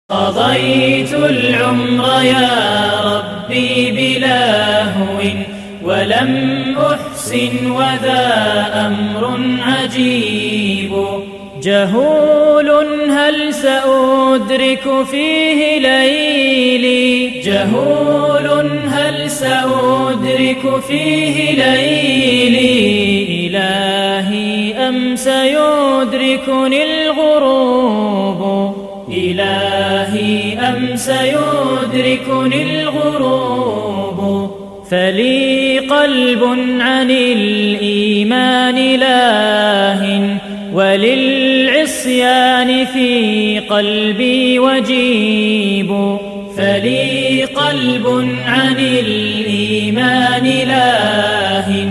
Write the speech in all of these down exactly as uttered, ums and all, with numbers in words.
قضيت العمر يا ربي بلا هو ولم أحسن وذا أمر عجيب. جهول هل سأدرك فيه ليلي جهول هل سأدرك فيه ليلي إلهي أم سيدركني الغروب إلهي أم سيدركني الغروب. فلي قلب عن الإيمان لاهٍ وللعصيان في قلبي وجيب. فلي قلب عن الإيمان لاهٍ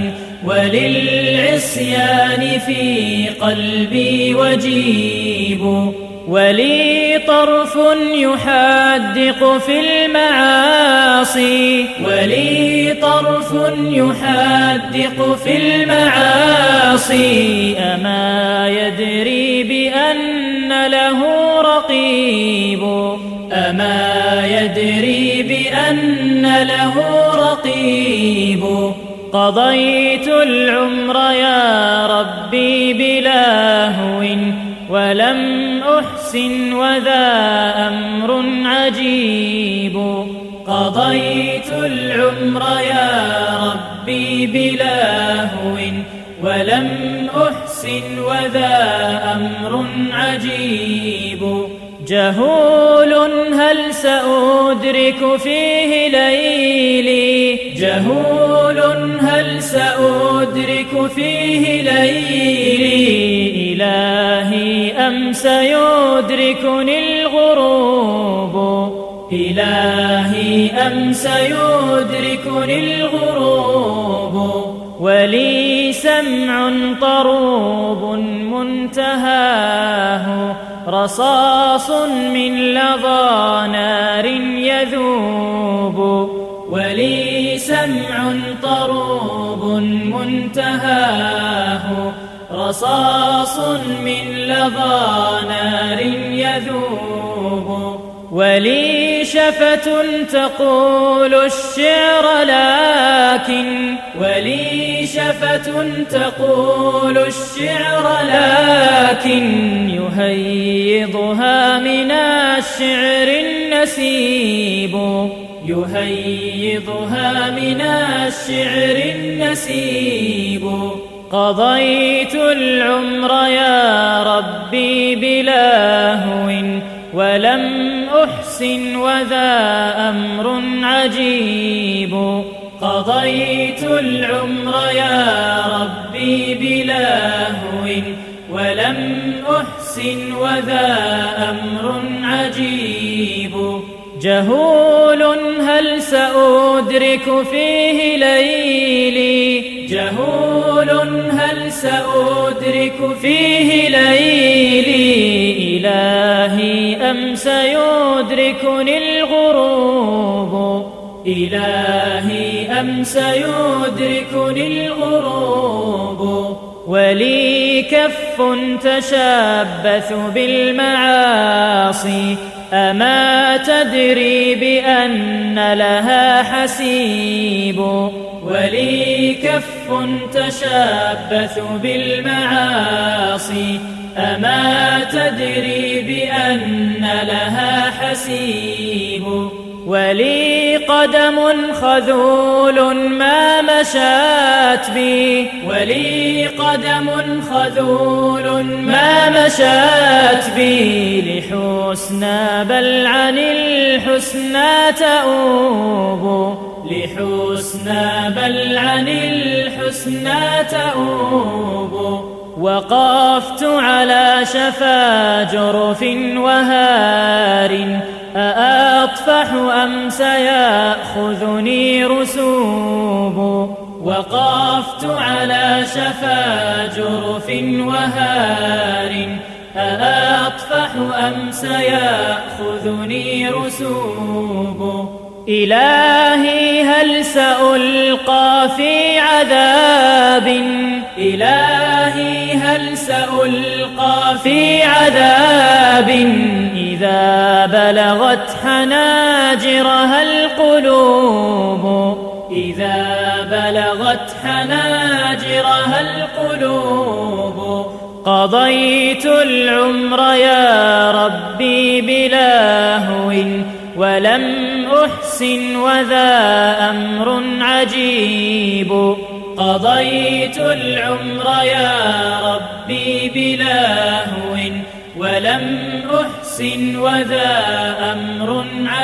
وللعصيان في قلبي وجيب. ولي طرف يحدق في المعاصي ولي طرف يحدق في المعاصي. أما يدري بأن له رقيب أما يدري بأن له رقيب. قضيت العمر يا ربي بلا هو ولم أحسن وذا أمر عجيب. قضيت العمر يا ربي بلا هو ولم أحسن وذا أمر عجيب. جهول هل سأدرك فيه ليلي جهول هل سأدرك فيه ليلي إلهي أم سيدركني الغروب إلهي أم سيدركني الغروب. ولي سمع طروب منتهاه رصاص من لظى نار يذوب. ولي سمع طروب منتهاه رصاص من لظى نار يذوب. ولي شفة تقول الشعر لكن ولي شفة تقول الشعر لكن يهيضها من الشعر النسيب يهيضها من الشعر النسيب. قضيت العمر يا ربي بلا هو ولم أحسن وذا أمر عجيب. قضيت العمر يا ربي بلا هو ولم أحسن وذا أمر عجيب. جهول هل سأدرك فيه ليلي جهول هل سأدرك فيه ليلي إلهي أم سيدركني الغروب إلهي أم سيدركني الغروب. ولي كف تشبث بالمعاصي أما تدري بأن لها حسيب. ولي كف تشبث بالمعاصي أما تدري بأن لها حسيب. ولي قدم خذول ما مشات بي ولي قدم خذول ما مشات بي لحسنى بل عن الحسنى تؤوب لحسنى بل عن الحسنى تؤوب. وقفت على شفا جرف وهار أأطفح أم سيأخذني رسوب. وقفت على شفا جرف وهار أأطفح أم سيأخذني رسوب. إلهي هل سألقى في عذاب إلهي هل سألقى في عذاب إذا بلغت حناجرها القلوب إذا بلغت حناجرها القلوب قضيت العمر يا ربي بلا هو ولم أحسن وذا أمر عجيب قضيت العمر يا ربي بلا هو ولم أحسن وذا أمر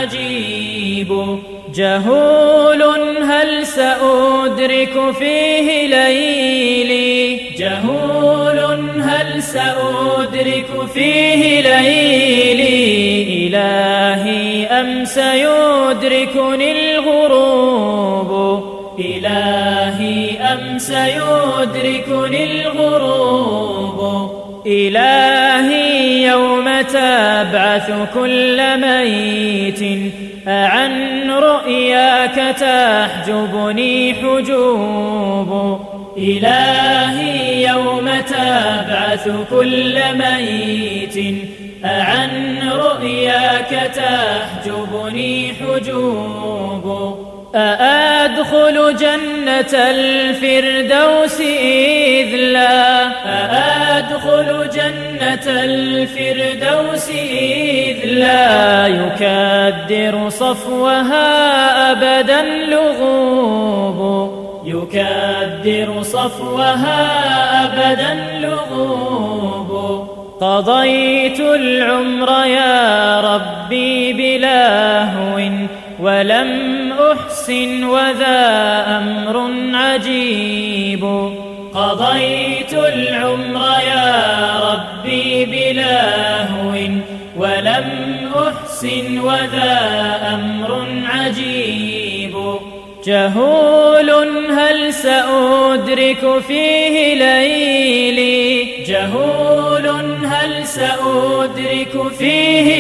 عجيب جهول هل سأدرك فيه ليلي جهول هل سأدرك فيه ليلي إلهي أم سيدركني الغروب إلهي أم سيدركني الغروب إلهي يوم تبعث كل ميت أعن رؤياك تحجبني حجوب إلهي يوم تبعث كل ميت أعن رؤياك تحجبني حجوب أأدخل جنة الفردوس إذ لا أأدخل جنة الفردوس إذ لا يكدر صفوها أبدا لغوب يكدر صفوها أبدا لغوب قضيت العمر يا ربي بلا هو ولم أحسن وذا أمر عجيب قضيت العمر يا ربي بلا هو ولم أحسن وذا أمر عجيب جهول هل سأدرك فيه ليلي جهول هل سأدرك فيه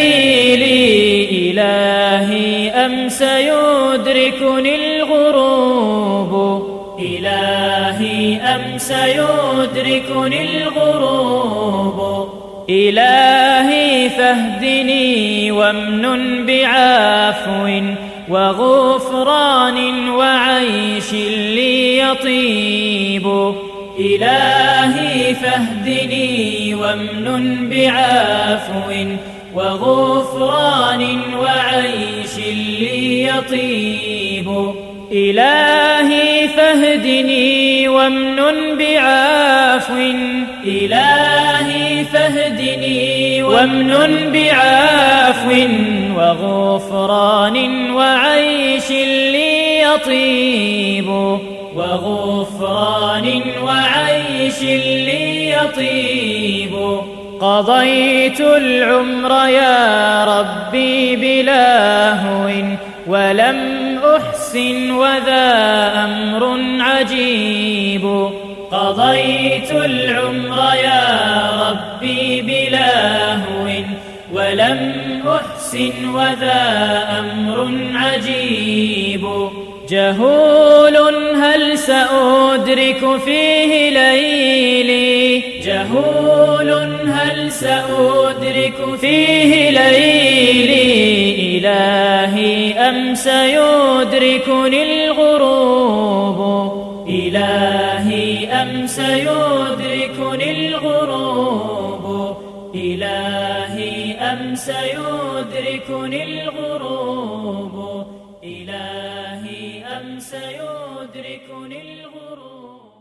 ليلي إلهي أم سيدركني الغروب إلهي أم سيدركني الغروب إلهي فاهدني وامنن بعفو وغفران وعيش لي يطيب إلهي فاهدني وامنن بعفو وغفران وعيش لي يطيب إلهي فاهدني وامنن بعفو إلهي فاهدني وامنن بعفو وغفران وعيش لي يطيب وغفران وعيش لي يطيب قضيت العمر يا ربي بلا هو ولم أحسن وذا أمر عجيب قضيت العمر يا ربي بلا هو ولم أحسن وذا أمر عجيب جهول هل سأدرك فيه ليلي جهول هل سأدرك فيه ليلي إلهي أم سيدركني الغروب إلهي أم سيدركني الغروب إلهي أم سيدركني الغروب إلهي أم سيدركني الغروب.